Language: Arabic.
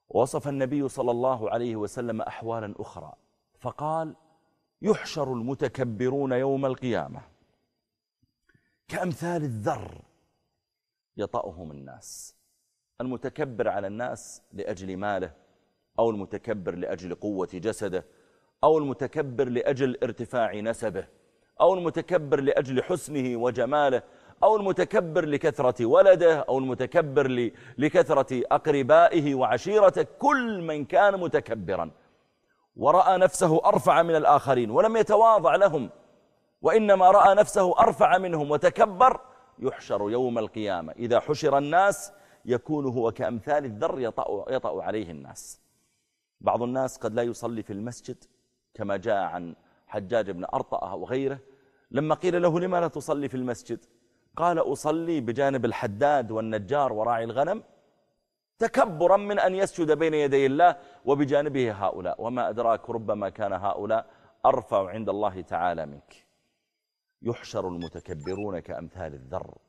وصف النبي صلى الله عليه وسلم أحوالا أخرى فقال: يحشر المتكبرون يوم القيامة كأمثال الذر يطأهم الناس. المتكبر على الناس لأجل ماله، أو المتكبر لأجل قوة جسده، أو المتكبر لأجل ارتفاع نسبه، أو المتكبر لأجل حسنه وجماله، أو المتكبر لكثرة ولده، أو المتكبر لكثرة أقربائه وعشيرته. كل من كان متكبرا ورأى نفسه أرفع من الآخرين ولم يتواضع لهم، وإنما رأى نفسه أرفع منهم وتكبر، يحشر يوم القيامة إذا حشر الناس يكون هو كأمثال الذر يطأ عليه الناس. بعض الناس قد لا يصلي في المسجد كما جاء عن حجاج بن أرطأة وغيره، لما قيل له: لما لا تصلي في المسجد؟ قال: أصلي بجانب الحداد والنجار وراعي الغنم، تكبرا من أن يسجد بين يدي الله وبجانبه هؤلاء، وما أدراك ربما كان هؤلاء أرفع عند الله تعالى منك. يحشر المتكبرون كأمثال الذر.